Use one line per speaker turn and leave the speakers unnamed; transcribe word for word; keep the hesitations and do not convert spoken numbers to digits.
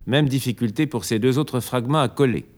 Même difficulté pour ces deux autres fragments à coller.